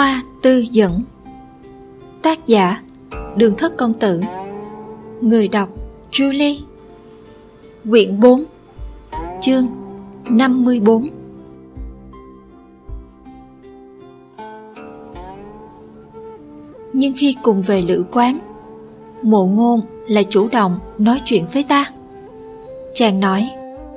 Hoa tư dẫn. Tác giả Đường Thất Công Tử. Người đọc Julie. Quyển 4, chương 54. Nhưng khi cùng về lữ quán, Mộ Ngôn lại chủ động nói chuyện với ta. Chàng nói: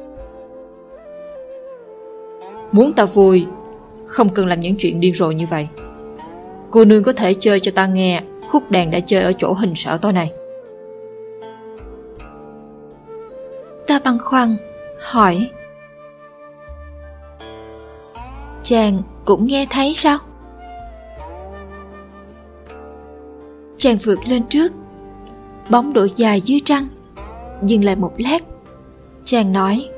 Muốn ta vui, không cần làm những chuyện điên rồ như vậy. Cô nương có thể chơi cho ta nghe khúc đàn đã chơi ở chỗ hình sở tối nay. Ta băn khoăn hỏi: Chàng cũng nghe thấy sao? Chàng vượt lên trước, bóng độ dài dưới trăng, dừng lại một lát. Chàng nói: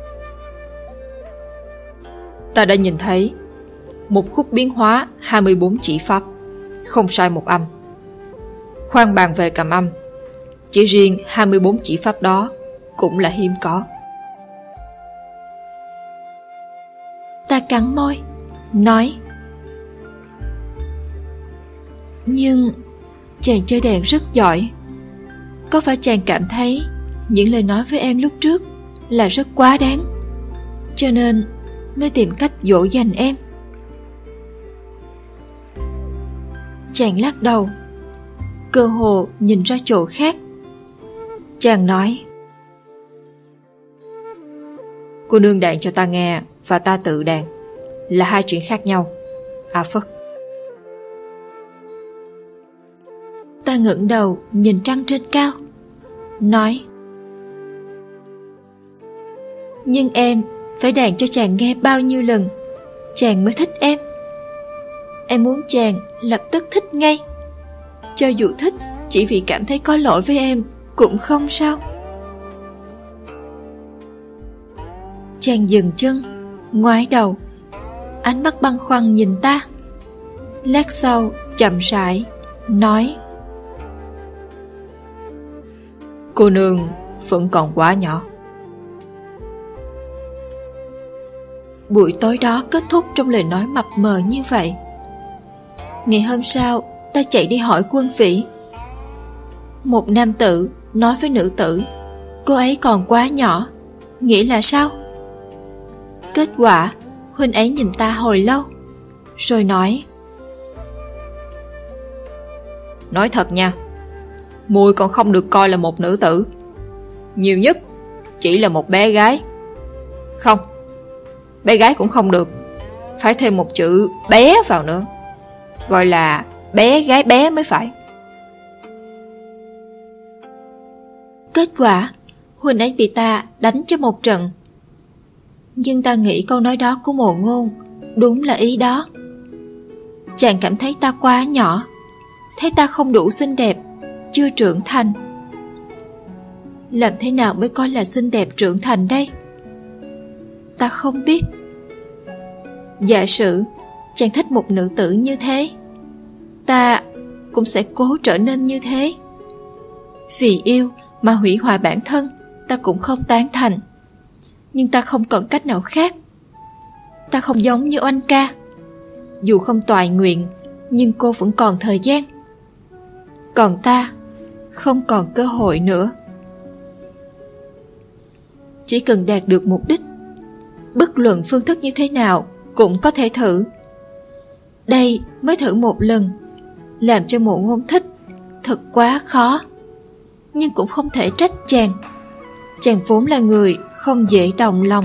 Ta đã nhìn thấy một khúc biến hóa 24 chỉ pháp, không sai một âm. Khoan bàn về cầm âm, chỉ riêng 24 chỉ pháp đó cũng là hiếm có. Ta cắn môi, nói: Nhưng chàng chơi đàn rất giỏi. Có phải chàng cảm thấy những lời nói với em lúc trước là rất quá đáng, cho nên mới tìm cách dỗ dành em? Chàng lắc đầu, cơ hồ nhìn ra chỗ khác. Chàng nói: Cô nương đàn cho ta nghe và ta tự đàn là hai chuyện khác nhau. À phất. Ta ngẩng đầu nhìn trăng trên cao, nói: Nhưng em phải đàn cho chàng nghe bao nhiêu lần chàng mới thích em? Em muốn chàng lập tức thích ngay, cho dù thích chỉ vì cảm thấy có lỗi với em cũng không sao. Chàng dừng chân, ngoái đầu, ánh mắt băn khoăn nhìn ta. Lát sau chậm rãi nói: Cô nương vẫn còn quá nhỏ. Buổi tối đó kết thúc trong lời nói mập mờ như vậy. Ngày hôm sau, ta chạy đi hỏi Quân Vĩ. Một nam tử nói với nữ tử cô ấy còn quá nhỏ, nghĩa là sao? Kết quả, huynh ấy nhìn ta hồi lâu, rồi nói: Nói thật nha, muội còn không được coi là một nữ tử. Nhiều nhất chỉ là một bé gái. Không, bé gái cũng không được, phải thêm một chữ bé vào nữa, gọi là bé gái bé mới phải. Kết quả, huynh ấy bị ta đánh cho một trận. Nhưng ta nghĩ câu nói đó của Mộ Ngôn đúng là ý đó. Chàng cảm thấy ta quá nhỏ, thấy ta không đủ xinh đẹp, chưa trưởng thành. Làm thế nào mới coi là xinh đẹp trưởng thành đây? Ta không biết. Giả sử chàng thích một nữ tử như thế, ta cũng sẽ cố trở nên như thế. Vì yêu mà hủy hoại bản thân, ta cũng không tán thành. Nhưng ta không còn cách nào khác. Ta không giống như Oanh ca. Dù không toại nguyện, nhưng cô vẫn còn thời gian. Còn ta không còn cơ hội nữa. Chỉ cần đạt được mục đích, bất luận phương thức như thế nào cũng có thể thử. Đây mới thử một lần, làm cho Mộ Ngôn thích thật quá khó. Nhưng cũng không thể trách chàng. Chàng vốn là người không dễ đồng lòng.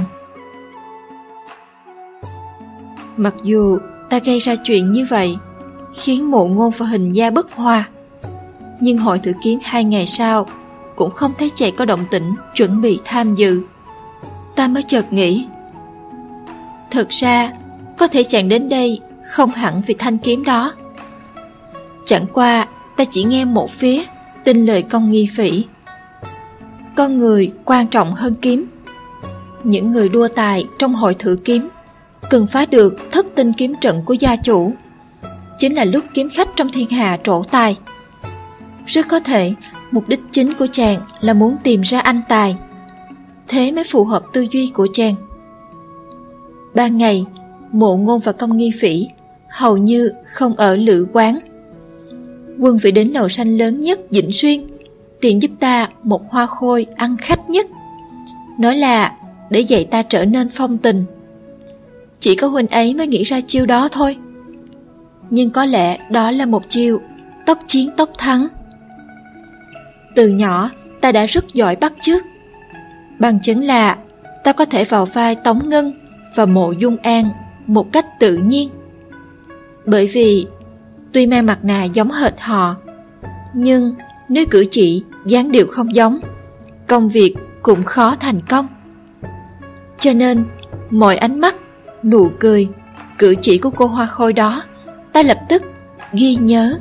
Mặc dù ta gây ra chuyện như vậy, khiến Mộ Ngôn và Hình Gia bất hòa, nhưng hội thử kiếm 2 ngày sau cũng không thấy chàng có động tĩnh chuẩn bị tham dự. Ta mới chợt nghĩ, thật ra có thể chàng đến đây không hẳn vì thanh kiếm đó. Chẳng qua ta chỉ nghe một phía, tin lời Công Nghi Phỉ. Con người quan trọng hơn kiếm. Những người đua tài trong hội thử kiếm cần phá được thất tinh kiếm trận của gia chủ, chính là lúc kiếm khách trong thiên hạ trổ tài. Rất có thể mục đích chính của chàng là muốn tìm ra anh tài, thế mới phù hợp tư duy của chàng. Ban ngày, Mộ Ngôn và Công Nghi Phỉ hầu như không ở lữ quán. Quân Vĩ đến lầu xanh lớn nhất Vĩnh Xuyên, tìm giúp ta một hoa khôi ăn khách nhất, nói là để dạy ta trở nên phong tình. Chỉ có huynh ấy mới nghĩ ra chiêu đó thôi. Nhưng có lẽ đó là một chiêu tốc chiến tốc thắng. Từ nhỏ ta đã rất giỏi bắt chước. Bằng chứng là ta có thể vào vai Tống Ngân và Mộ Dung An một cách tự nhiên. Bởi vì tuy mang mặt nạ giống hệt họ, nhưng nếu cử chỉ, dáng điệu không giống, công việc cũng khó thành công. Cho nên mọi ánh mắt, nụ cười, cử chỉ của cô hoa khôi đó ta lập tức ghi nhớ.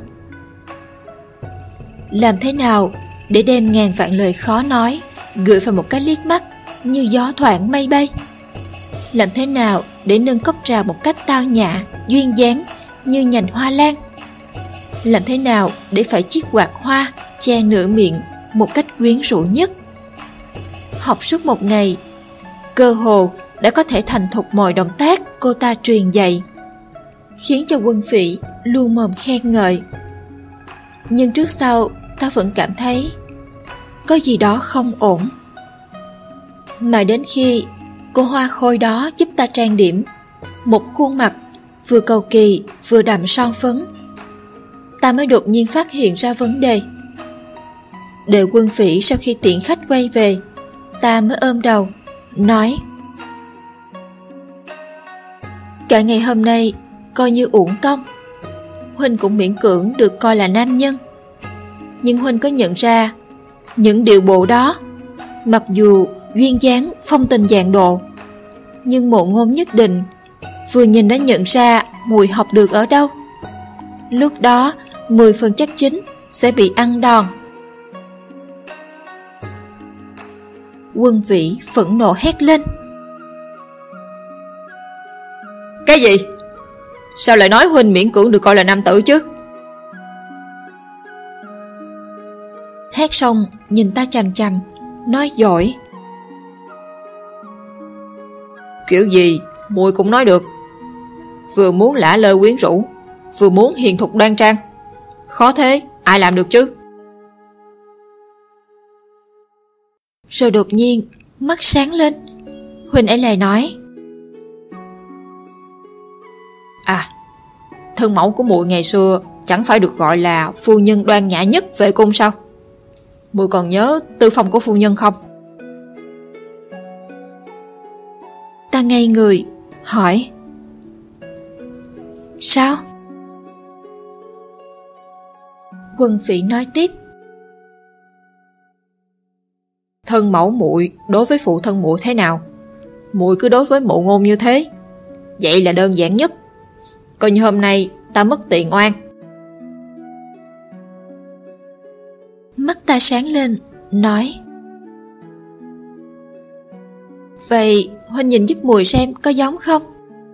Làm thế nào để đem ngàn vạn lời khó nói gửi vào một cái liếc mắt như gió thoảng mây bay? Làm thế nào để nâng cốc trà một cách tao nhã, duyên dáng như nhành hoa lan? Làm thế nào để phải chiếc quạt hoa che nửa miệng một cách quyến rũ nhất? Học suốt một ngày, cơ hồ đã có thể thành thục mọi động tác cô ta truyền dạy, khiến cho Quân Phỉ luôn mồm khen ngợi. Nhưng trước sau ta vẫn cảm thấy có gì đó không ổn. Mà đến khi cô hoa khôi đó giúp ta trang điểm một khuôn mặt vừa cầu kỳ vừa đậm son phấn, ta mới đột nhiên phát hiện ra vấn đề. Đợi Quân Phỉ sau khi tiễn khách quay về, ta mới ôm đầu nói: cả ngày hôm nay coi như uổng công. Huynh cũng miễn cưỡng được coi là nam nhân. Nhưng Huynh có nhận ra những điệu bộ đó, mặc dù duyên dáng phong tình dạng độ, nhưng Mộ Ngôn nhất định vừa nhìn đã nhận ra mùi học được ở đâu. Lúc đó 10 phần chắc chín sẽ bị ăn đòn. Quân Vĩ phẫn nộ hét lên: Cái gì? Sao lại nói huynh miễn cưỡng được coi là nam tử chứ? Hét xong nhìn ta chằm chằm, nói dỗi: Kiểu gì muội cũng nói được. Vừa muốn lả lơi quyến rũ, vừa muốn hiền thục đoan trang, khó thế ai làm được chứ? Rồi đột nhiên mắt sáng lên, huynh ấy lại nói: À, thân mẫu của muội ngày xưa chẳng phải được gọi là phu nhân đoan nhã nhất về cung sao? Muội còn nhớ tư phong của phu nhân không? Ta ngây người hỏi: Sao? Quân Phỉ nói tiếp: Thân mẫu muội đối với phụ thân muội thế nào, muội cứ đối với Mộ Ngôn như thế. Vậy là đơn giản nhất. Coi như hôm nay ta mất tiền oan. Mắt ta sáng lên, nói: Vậy huynh nhìn giúp mùi xem có giống không?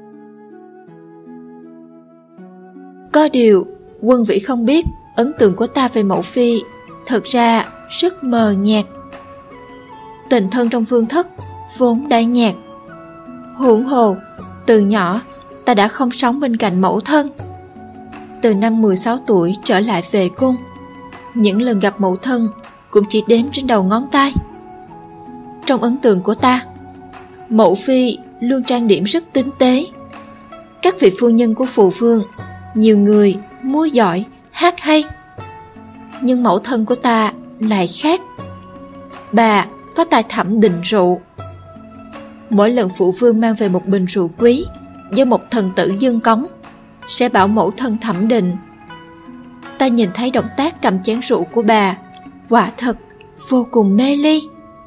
Có điều Quân Vĩ không biết ấn tượng của ta về mẫu phi thật ra rất mờ nhạt. Tình thân trong vương thất vốn đã nhạt. Huống hồ từ nhỏ ta đã không sống bên cạnh mẫu thân. Từ năm 16 tuổi trở lại về cung, những lần gặp mẫu thân cũng chỉ đếm trên đầu ngón tay. Trong ấn tượng của ta, mẫu phi luôn trang điểm rất tinh tế. Các vị phu nhân của phụ vương, nhiều người múa giỏi, hát hay. Nhưng mẫu thân của ta lại khác. Bà có tài thẩm định rượu. Mỗi lần phụ vương mang về một bình rượu quý do một thần tử dâng cống, sẽ bảo mẫu thân thẩm định. Ta nhìn thấy động tác cầm chén rượu của bà quả thật vô cùng mê ly.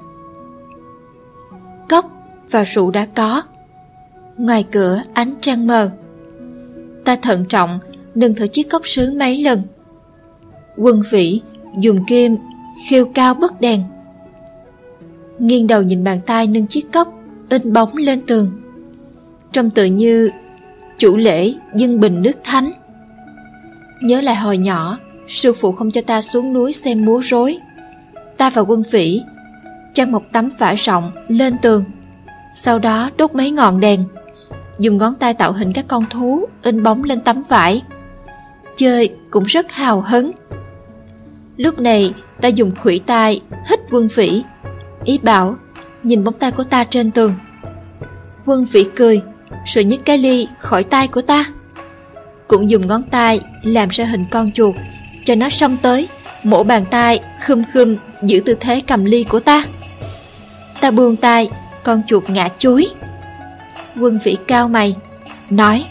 Cốc và rượu đã có. Ngoài cửa ánh trăng mờ. Ta thận trọng nâng thử chiếc cốc sứ mấy lần. Quân Vĩ dùng kim khêu cao bấc đèn. Nghiêng đầu nhìn bàn tay nâng chiếc cốc in bóng lên tường, trông tự như chủ lễ dâng bình nước thánh. Nhớ lại hồi nhỏ, sư phụ không cho ta xuống núi xem múa rối. Ta và Quân Vĩ chăn một tấm vải rộng lên tường, sau đó đốt mấy ngọn đèn, dùng ngón tay tạo hình các con thú in bóng lên tấm vải. Chơi cũng rất hào hứng. Lúc này ta dùng khuỷu tay hít Quân Phỉ, ý bảo nhìn bóng tay của ta trên tường. Quân Phỉ cười rồi nhấc cái ly khỏi tay của ta, cũng dùng ngón tay làm ra hình con chuột cho nó xông tới, mổ bàn tay khum khum giữ tư thế cầm ly của ta. Ta buông tay, con chuột ngã chúi. Quân Phỉ cau mày nói: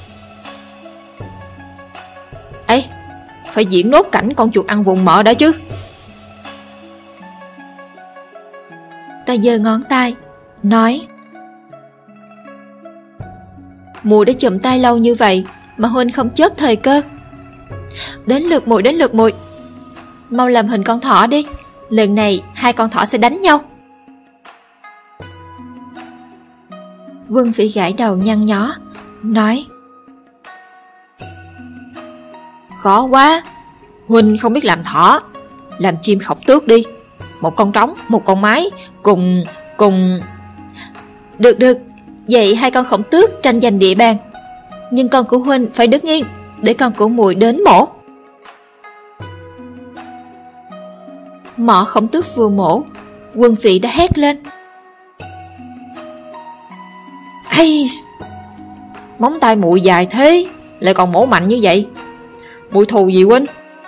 Ê, phải diễn nốt cảnh con chuột ăn vụn mỡ đã chứ. Ta giơ ngón tay nói: Mùi đã chụm tay lâu như vậy mà huynh không chớp thời cơ. Đến lượt mùi, mau làm hình con thỏ đi, lần này hai con thỏ sẽ đánh nhau. Quân Phỉ gãi đầu nhăn nhó nói: Khó quá, huynh không biết làm thỏ, làm chim khổng tước đi. Một con trống, một con mái, cùng... Được, vậy hai con khổng tước tranh giành địa bàn, nhưng con của huynh phải đứng yên để con của muội đến mổ. Mỏ khổng tước vừa mổ, Quân Phỉ đã hét lên: Hay, móng tay muội dài thế, lại còn mổ mạnh như vậy. Muội thù gì huynh?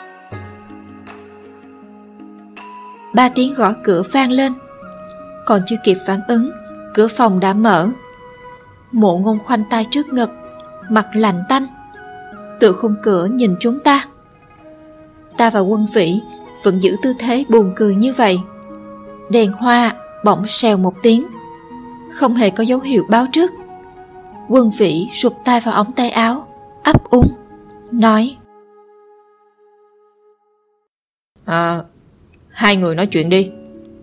3 tiếng gõ cửa vang lên. Còn chưa kịp phản ứng, cửa phòng đã mở. Mộ Ngôn khoanh tay trước ngực, mặt lạnh tanh, tự khung cửa nhìn chúng ta. Ta và Quân Phỉ vẫn giữ tư thế buồn cười như vậy. Đèn hoa bỗng xèo một tiếng, không hề có dấu hiệu báo trước. Quân Phỉ rụt tay vào ống tay áo, ấp úng nói: Hai người nói chuyện đi.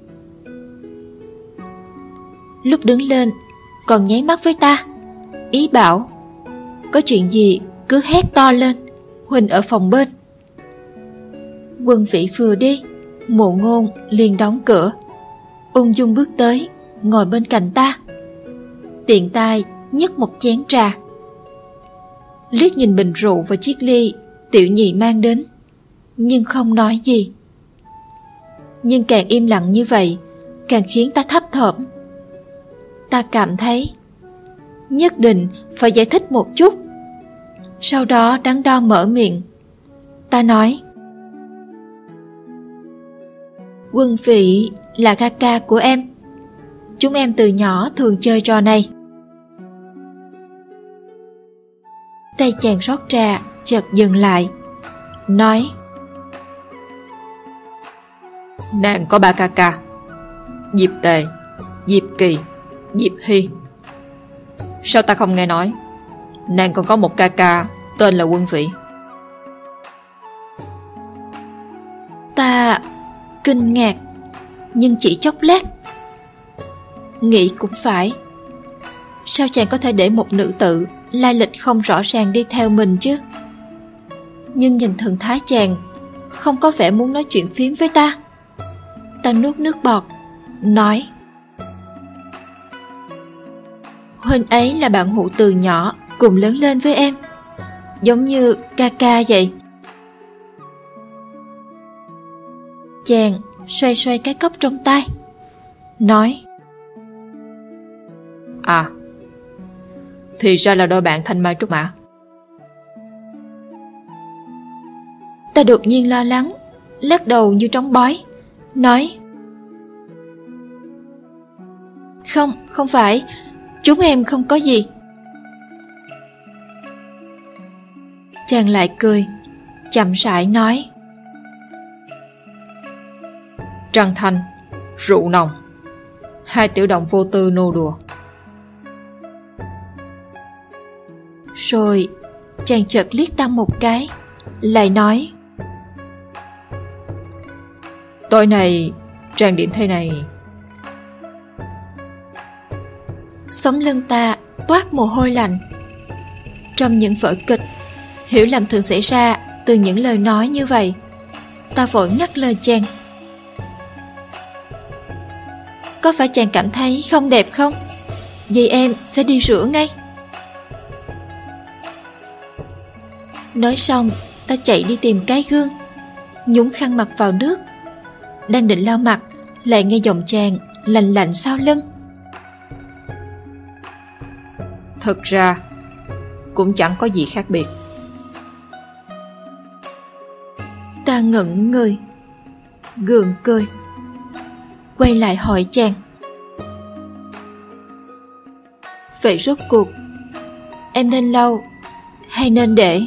Lúc đứng lên còn nháy mắt với ta, ý bảo có chuyện gì cứ hét to lên, huynh ở phòng bên. Quân Phỉ vừa đi, Mộ Ngôn liền đóng cửa, ung dung bước tới ngồi bên cạnh ta, tiện tay nhấc một chén trà, liếc nhìn bình rượu và chiếc ly Tiểu Nhị mang đến, nhưng không nói gì. Nhưng càng im lặng như vậy, càng khiến ta thấp thỏm. Ta cảm thấy nhất định phải giải thích một chút. Sau đó đắn đo mở miệng. Ta nói: Quân Phỉ là ca ca của em. Chúng em từ nhỏ thường chơi trò này. Tay chàng rót trà chợt dừng lại, nói: Nàng có 3 ca ca: Diệp Tề, Diệp Kỳ, Diệp Hy. Sao ta không nghe nói nàng còn có một ca ca tên là Quân Phỉ? Ta kinh ngạc, nhưng chỉ chốc lát. Nghĩ cũng phải, sao chàng có thể để một nữ tử lai lịch không rõ ràng đi theo mình chứ? Nhưng nhìn thần thái chàng không có vẻ muốn nói chuyện phiếm với ta. Ta nuốt nước bọt, nói: Huynh ấy là bạn hữu từ nhỏ, cùng lớn lên với em, giống như ca ca vậy. Chàng xoay xoay cái cốc trong tay, nói: Thì ra là đôi bạn thanh mai trúc mã. Ta đột nhiên lo lắng, lắc đầu như trống bói, nói: Không phải, chúng em không có gì. Chàng lại cười, chậm rãi nói: Trăng thanh, rượu nồng, 2 tiểu đồng vô tư nô đùa. Rồi chàng chợt liếc ta một cái, lại nói: Tối nay trang điểm thế này. Sống lưng ta toát mồ hôi lạnh. Trong những vở kịch, hiểu lầm thường xảy ra từ những lời nói như vậy. Ta vội ngắt lời chàng: Có phải chàng cảm thấy không đẹp không? Vậy em sẽ đi rửa ngay. Nói xong, ta chạy đi tìm cái gương, nhúng khăn mặt vào nước. Đang định lau mặt, lại nghe giọng chàng lành lạnh sau lưng. Thực ra cũng chẳng có gì khác biệt. Ta ngẩn người, gượng cười, quay lại hỏi chàng: vậy rốt cuộc em nên lau hay nên để?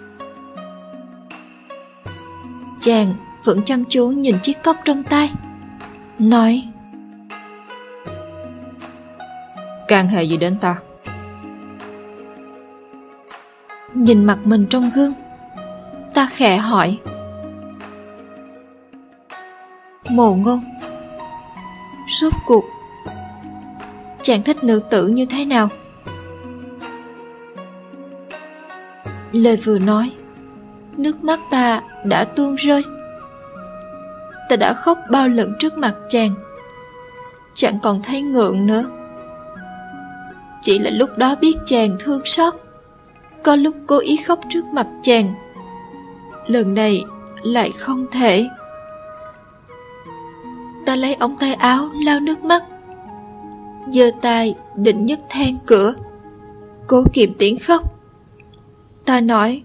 Chàng vẫn chăm chú nhìn chiếc cốc trong tay, nói: can hệ gì đến ta? Nhìn mặt mình trong gương, ta khẽ hỏi: Mộ Ngôn, rốt cuộc chàng thích nữ tử như thế nào? Lời vừa nói, nước mắt ta đã tuôn rơi. Ta đã khóc bao lần trước mặt chàng, chẳng còn thấy ngượng nữa. Chỉ là lúc đó biết chàng thương xót, có lúc cố ý khóc trước mặt chàng. Lần này lại không thể. Ta lấy ống tay áo lau nước mắt, giơ tay định nhấc then cửa, cố kiềm tiếng khóc. Ta nói: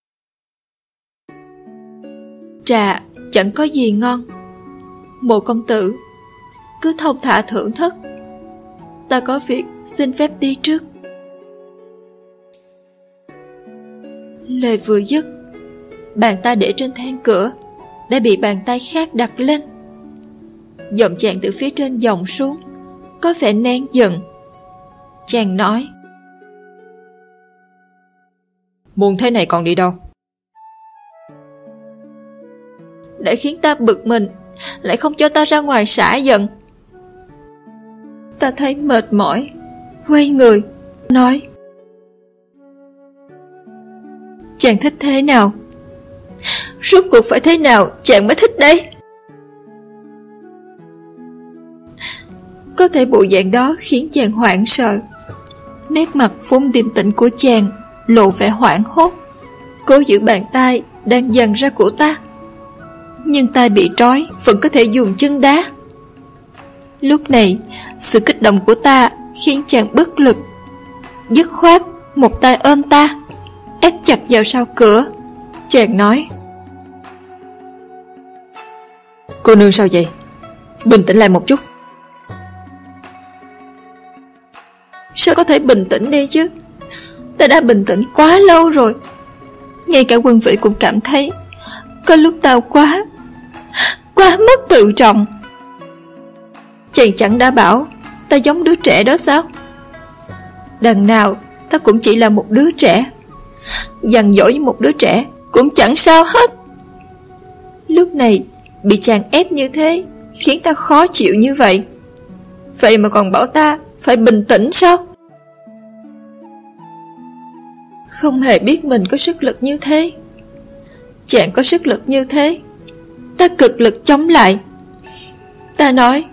trà chẳng có gì ngon, Mộ công tử cứ thong thả thưởng thức. Ta có việc xin phép đi trước. Lời vừa dứt, bàn tay để trên then cửa đã bị bàn tay khác đặt lên. Giọng chàng từ phía trên dòng xuống, có vẻ nén giận. Chàng nói: muộn thế này còn đi đâu? Đã khiến ta bực mình, lại không cho ta ra ngoài xả giận. Ta thấy mệt mỏi, quay người, nói: chàng thích thế nào? Rốt cuộc phải thế nào chàng mới thích đấy? Có thể bộ dạng đó khiến chàng hoảng sợ. Nét mặt vốn điềm tĩnh của chàng lộ vẻ hoảng hốt, cố giữ bàn tay đang dần ra của ta. Nhưng tay bị trói vẫn có thể dùng chân đá. Lúc này, sự kích động của ta khiến chàng bất lực. Dứt khoát một tay ôm ta, ép chặt vào sau cửa. Chàng nói: cô nương sao vậy? Bình tĩnh lại một chút. Sao có thể bình tĩnh đi chứ? Ta đã bình tĩnh quá lâu rồi. Ngay cả Quân Vĩ cũng cảm thấy có lúc ta quá mất tự trọng. Chàng chẳng đã bảo ta giống đứa trẻ đó sao? Đằng nào ta cũng chỉ là một đứa trẻ, dằn dỗi như một đứa trẻ cũng chẳng sao hết. Lúc này bị chàng ép như thế, khiến ta khó chịu như vậy. Vậy mà còn bảo ta phải bình tĩnh sao? Không hề biết mình có sức lực như thế. Chàng có sức lực như thế, ta cực lực chống lại. Ta nói: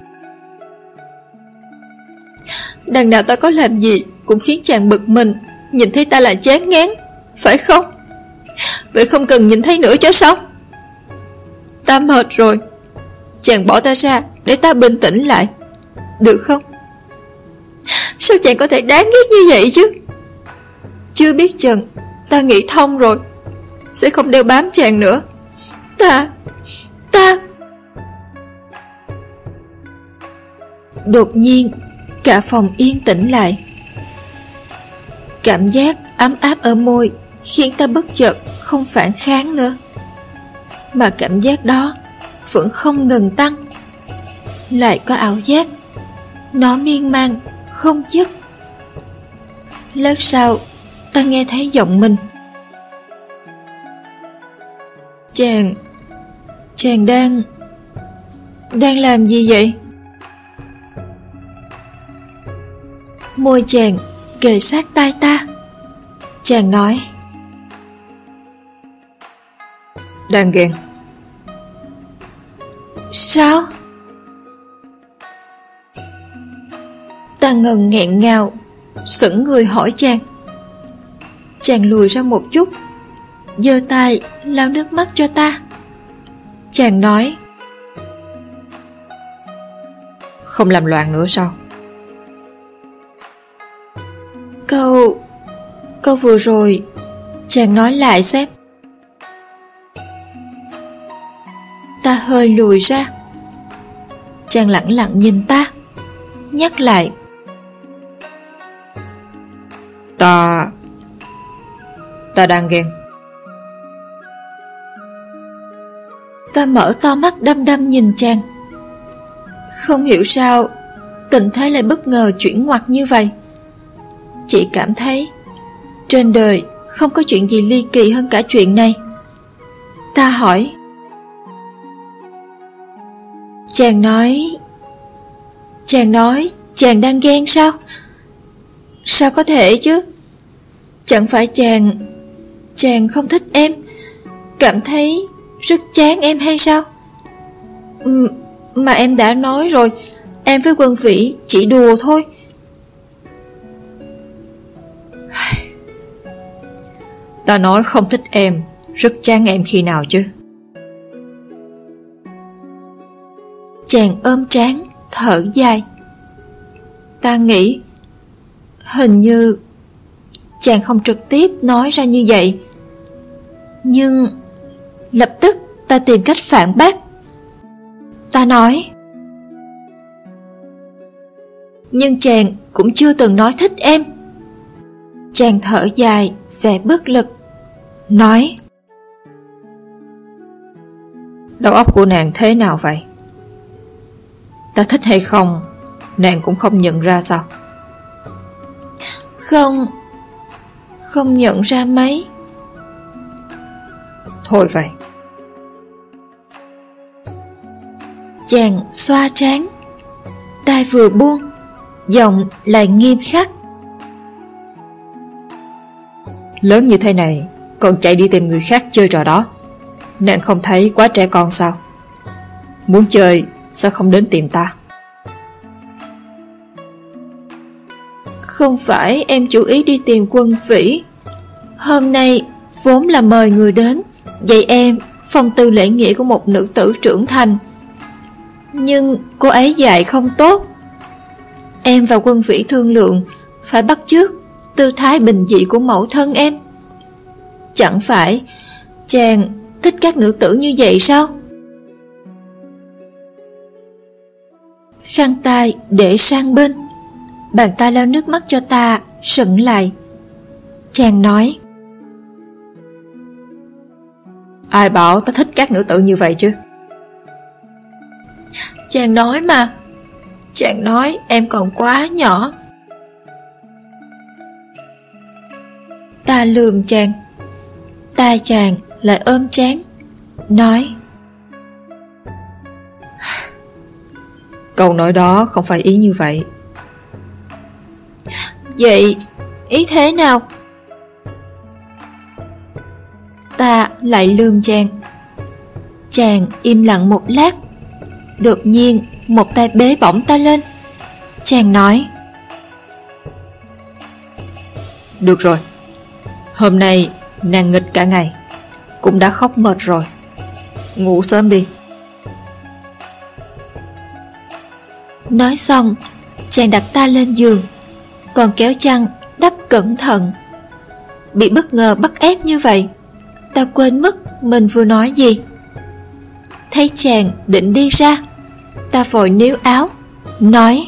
đằng nào ta có làm gì cũng khiến chàng bực mình, nhìn thấy ta là chán ngán, phải không? Vậy không cần nhìn thấy nữa cho xong. Ta mệt rồi, chàng bỏ ta ra để ta bình tĩnh lại, được không? Sao chàng có thể đáng ghét như vậy chứ? Chưa biết chừng ta nghĩ thông rồi, sẽ không đeo bám chàng nữa. Ta Đột nhiên cả phòng yên tĩnh lại. Cảm giác ấm áp ở môi khiến ta bất chợt không phản kháng nữa. Mà cảm giác đó vẫn không ngừng tăng. Lại có ảo giác, nó miên man không dứt. Lát sau ta nghe thấy giọng mình: Chàng đang làm gì vậy? Môi chàng kề sát tai ta. Chàng nói: đang ghen. Sao? Ta ngần nghẹn ngào, sững người hỏi chàng. Chàng lùi ra một chút, giơ tay lau nước mắt cho ta. Chàng nói: Không làm loạn nữa sao? Câu vừa rồi chàng nói lại xem. Ta hơi lùi ra. Chàng lẳng lặng nhìn ta, nhắc lại: Ta đang ghen. Ta mở to mắt đăm đăm nhìn chàng. Không hiểu sao tình thế lại bất ngờ chuyển ngoặt như vậy. Chỉ cảm thấy trên đời không có chuyện gì ly kỳ hơn cả chuyện này. Ta hỏi: Chàng nói chàng đang ghen sao? Sao có thể chứ? Chẳng phải chàng không thích em, cảm thấy rất chán em hay sao? Mà em đã nói rồi, em với Quân Vĩ chỉ đùa thôi. Ta nói không thích em, rất chán em khi nào chứ? Chàng ôm trán, thở dài. Ta nghĩ hình như chàng không trực tiếp nói ra như vậy, nhưng lập tức ta tìm cách phản bác. Ta nói: Nhưng chàng cũng chưa từng nói thích em. Chàng thở dài, vẻ bất lực, nói: Đầu óc của nàng thế nào vậy? Ta thích hay không, nàng cũng không nhận ra sao? Không nhận ra mấy. Thôi vậy. Chàng xoa trán, tay vừa buông, giọng lại nghiêm khắc: Lớn như thế này còn chạy đi tìm người khác chơi trò đó, nàng không thấy quá trẻ con sao? Muốn chơi sao không đến tìm ta? Không phải em chủ ý đi tìm Quân Vĩ. Hôm nay vốn là mời người đến dạy em phong tư lễ nghĩa của một nữ tử trưởng thành, nhưng cô ấy dạy không tốt. Em và Quân Vĩ thương lượng phải bắt chước tư thái bình dị của mẫu thân em. Chẳng phải chàng thích các nữ tử như vậy sao? Khăn tay để sang bên, bàn tay lau nước mắt cho ta sững lại. Chàng nói: Ai bảo ta thích các nữ tử như vậy chứ? Chàng nói mà. Chàng nói em còn quá nhỏ. Ta lườm chàng. Tai chàng lại ôm trán, nói: Câu nói đó không phải ý như vậy. Vậy ý thế nào? Ta lại lườm chàng. Chàng im lặng một lát, đột nhiên một tay bế bổng ta lên. Chàng nói: Được rồi, hôm nay nàng nghịch cả ngày, cũng đã khóc mệt rồi, ngủ sớm đi. Nói xong, chàng đặt ta lên giường, còn kéo chăn đắp cẩn thận. Bị bất ngờ bắt ép như vậy, ta quên mất mình vừa nói gì. Thấy chàng định đi ra, ta vội níu áo, nói: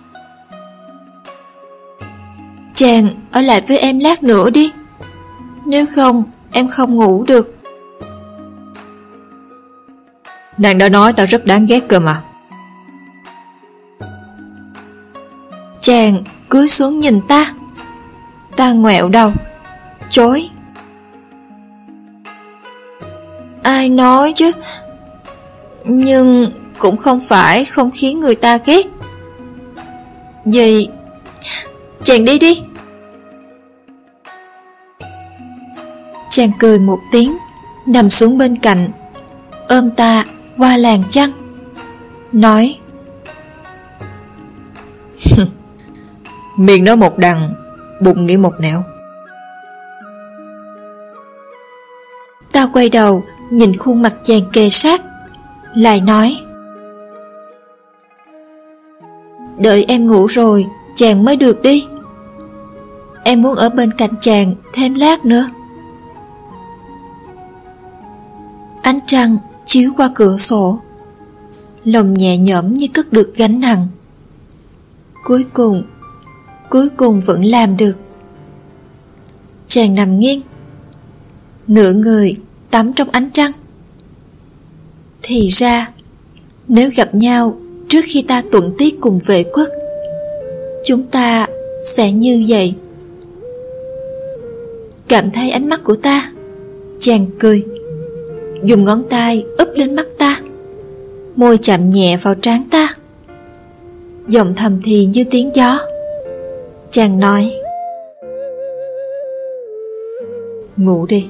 Chàng ở lại với em lát nữa đi, nếu không em không ngủ được. Nàng đã nói ta rất đáng ghét cơ mà. Chàng cúi xuống nhìn ta. Ta ngoẹo đầu, chối: Ai nói chứ, nhưng cũng không phải không khiến người ta ghét. Vậy chàng đi đi. Chàng cười một tiếng, nằm xuống bên cạnh, ôm ta qua làn chăn, nói: Miệng nói một đằng, bụng nghĩ một nẻo. Ta quay đầu nhìn khuôn mặt chàng kề sát, lại nói: đợi em ngủ rồi chàng mới được đi. Em muốn ở bên cạnh chàng thêm lát nữa. Ánh trăng chiếu qua cửa sổ, lòng nhẹ nhõm như cất được gánh nặng. Cuối cùng vẫn làm được. Chàng nằm nghiêng, nửa người tắm trong ánh trăng. Thì ra, nếu gặp nhau trước khi ta tuẫn tiết cùng về quốc, chúng ta sẽ như vậy. Cảm thấy ánh mắt của ta, chàng cười, dùng ngón tay úp lên mắt ta, môi chạm nhẹ vào trán ta. Giọng thầm thì như tiếng gió, chàng nói: ngủ đi.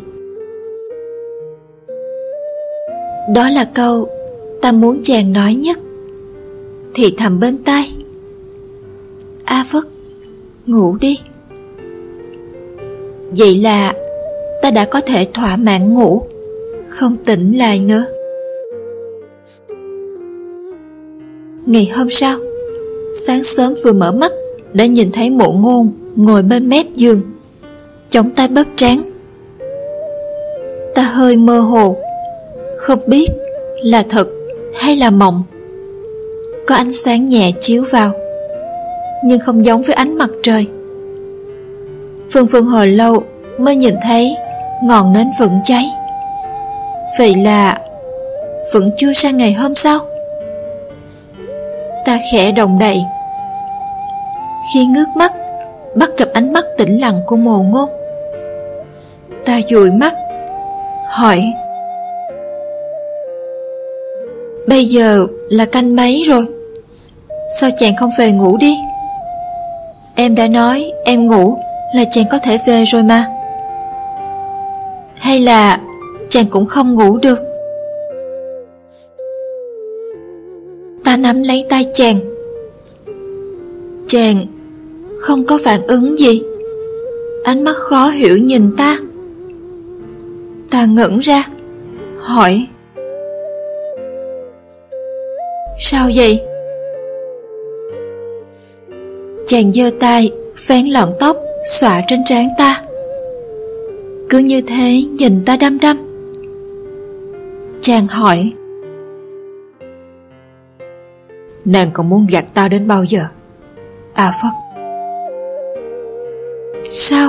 Đó là câu ta muốn chàng nói nhất. Thì thầm bên tai: A Phất, ngủ đi. Vậy là ta đã có thể thỏa mãn ngủ, không tỉnh lại nữa. Ngày hôm sau, sáng sớm vừa mở mắt đã nhìn thấy Mộ Ngôn ngồi bên mép giường, chống tay bóp trán. Ta hơi mơ hồ, không biết là thật hay là mộng. Có ánh sáng nhẹ chiếu vào, nhưng không giống với ánh mặt trời. Phân hồi lâu mới nhìn thấy ngọn nến vẫn cháy. Vậy là vẫn chưa sang ngày hôm sau. Ta khẽ động đậy. Khi ngước mắt bắt gặp ánh mắt tĩnh lặng của Mộ Ngôn, ta dụi mắt hỏi: bây giờ là canh mấy rồi? Sao chàng không về ngủ đi? Em đã nói em ngủ là chàng có thể về rồi mà. Hay là chàng cũng không ngủ được? Ta nắm lấy tay chàng. Chàng không có phản ứng gì, ánh mắt khó hiểu nhìn ta. Ta ngẩn ra, hỏi: sao vậy? Chàng giơ tay vén lọn tóc xõa trên trán ta, cứ như thế nhìn ta đăm đăm. Chàng hỏi: nàng còn muốn gạt ta đến bao giờ, A Phất? Sao?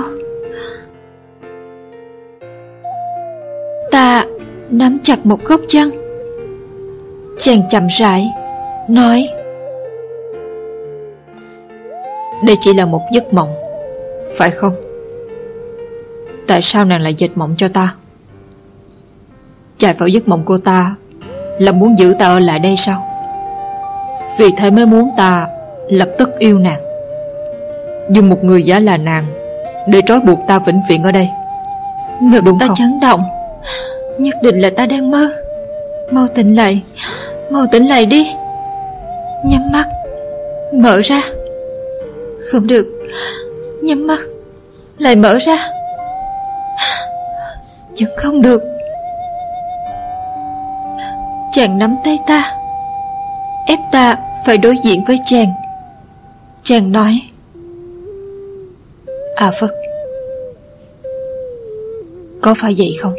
Ta nắm chặt một góc chân. Chàng chậm rãi nói: đây chỉ là một giấc mộng, phải không? Tại sao nàng lại dệt mộng cho ta? Chạy vào giấc mộng của ta là muốn giữ ta ở lại đây sao? Vì thế mới muốn ta lập tức yêu nàng, dùng một người giả là nàng để trói buộc ta vĩnh viễn ở đây. Ngực đúng ta không? Chấn động. Nhất định là ta đang mơ. Mau tỉnh lại đi. Nhắm mắt, mở ra. Không được, nhắm mắt lại mở ra. Nhưng không được. Chàng nắm tay ta, ép ta phải đối diện với chàng. Chàng nói: A Phất, có phải vậy không?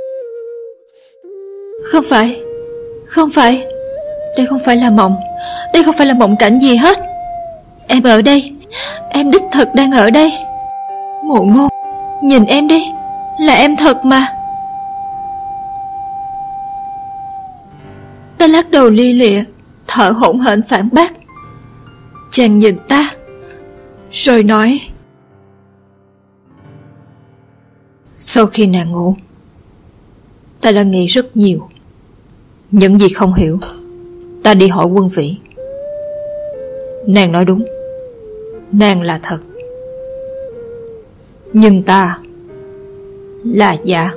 Không phải. Đây không phải là mộng. Đây không phải là mộng cảnh gì hết. Em ở đây. Em đích thực đang ở đây. Mộ Ngôn, nhìn em đi. Là em thật mà. Ta lắc đầu li lịa, thở hổn hển phản bác. Chàng nhìn ta, rồi nói: sau khi nàng ngủ, ta đã nghĩ rất nhiều. Những gì không hiểu, ta đi hỏi Quân Vĩ. Nàng nói đúng, nàng là thật, nhưng ta là giả.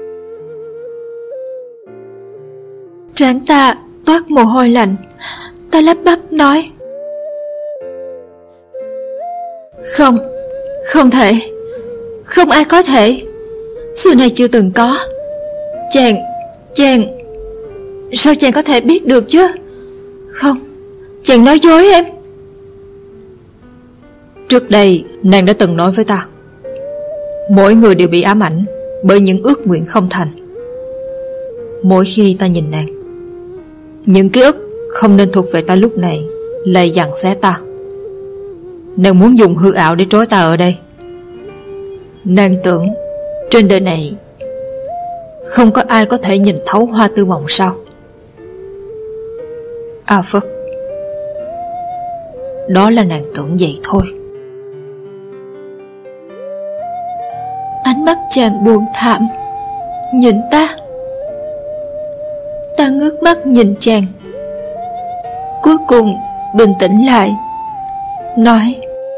Trán ta toát mồ hôi lạnh. Ta lắp bắp nói: Không thể. Không ai có thể. Xưa nay chưa từng có. Chàng sao chàng có thể biết được chứ? Không, chàng nói dối em. Trước đây nàng đã từng nói với ta, mỗi người đều bị ám ảnh bởi những ước nguyện không thành. Mỗi khi ta nhìn nàng, những ký ức không nên thuộc về ta lúc này lại giằng xé ta. Nàng muốn dùng hư ảo để trói ta ở đây. Nàng tưởng trên đời này không có ai có thể nhìn thấu Hoa Tư Mộng sao? À Phật, đó là nàng tưởng vậy thôi. Ánh mắt chàng buồn thảm nhìn ta. Ta ngước mắt nhìn chàng, cuối cùng bình tĩnh lại, nói: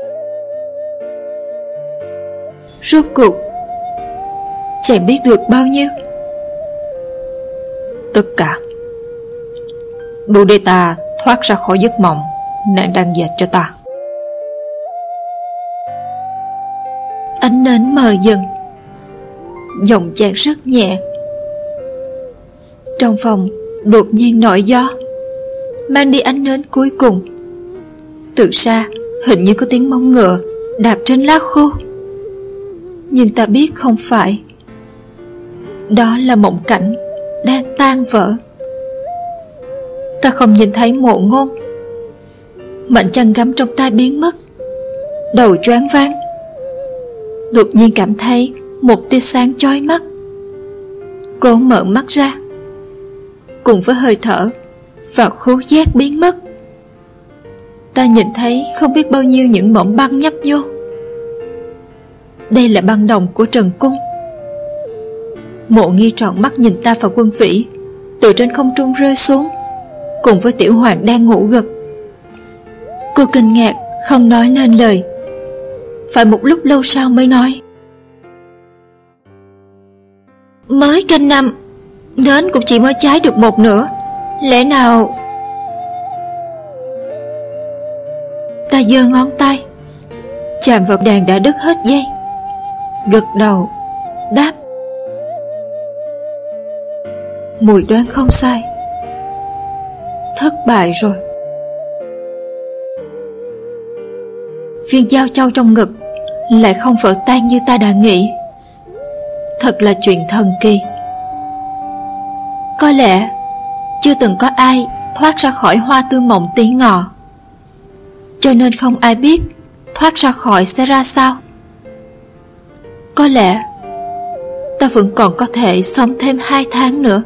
Rốt cuộc chàng biết được bao nhiêu? Tất cả, đủ để ta thoát ra khỏi giấc mộng nàng đang dệt cho ta. Ánh nến mờ dần, giọng chàng rất nhẹ. Trong phòng đột nhiên nổi gió, mang đi ánh nến cuối cùng. Từ xa hình như có tiếng móng ngựa đạp trên lá khô, nhưng ta biết không phải. Đó là mộng cảnh đang tan vỡ. Ta không nhìn thấy Mộ Ngôn. Mệnh chăn gấm trong tai biến mất, đầu choáng váng. Đột nhiên cảm thấy một tia sáng chói mắt. Cô mở mắt ra, cùng với hơi thở và khứu giác biến mất. Ta nhìn thấy không biết bao nhiêu những mỏng băng nhấp nhô. Đây là băng đồng của Trần Cung. Mộ Nghi tròn mắt nhìn ta và Quân Vĩ từ trên không trung rơi xuống, cùng với Tiểu Hoàng đang ngủ gật. Cô kinh ngạc không nói nên lời. Phải một lúc lâu sau mới nói: Mới canh năm, nến cũng chỉ mới cháy được một nửa. Lẽ nào... Ta giơ ngón tay chạm vào đàn đã đứt hết dây, gật đầu đáp: Mùi đoán không sai. Thất bại rồi. Viên giao châu trong ngực lại không vỡ tan như ta đã nghĩ. Thật là chuyện thần kỳ. Có lẽ chưa từng có ai thoát ra khỏi Hoa Tư Mộng tí ngọ, cho nên không ai biết thoát ra khỏi sẽ ra sao. Có lẽ ta vẫn còn có thể sống thêm 2 tháng nữa.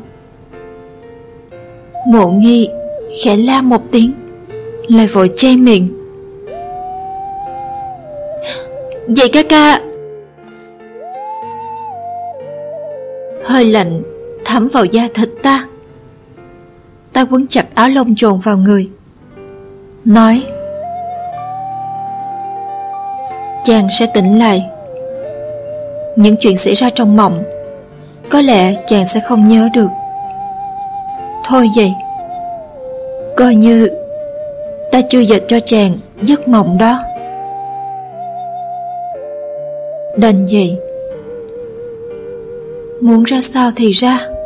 Mộ Nghi khẽ la một tiếng, lại vội che miệng: Vậy ca ca... Hơi lạnh thấm vào da thịt ta. Ta quấn chặt áo lông trồn vào người, nói: Chàng sẽ tỉnh lại. Những chuyện xảy ra trong mộng có lẽ chàng sẽ không nhớ được. Thôi vậy, coi như ta chưa dệt cho chàng giấc mộng đó. Đành vậy, muốn ra sao thì ra.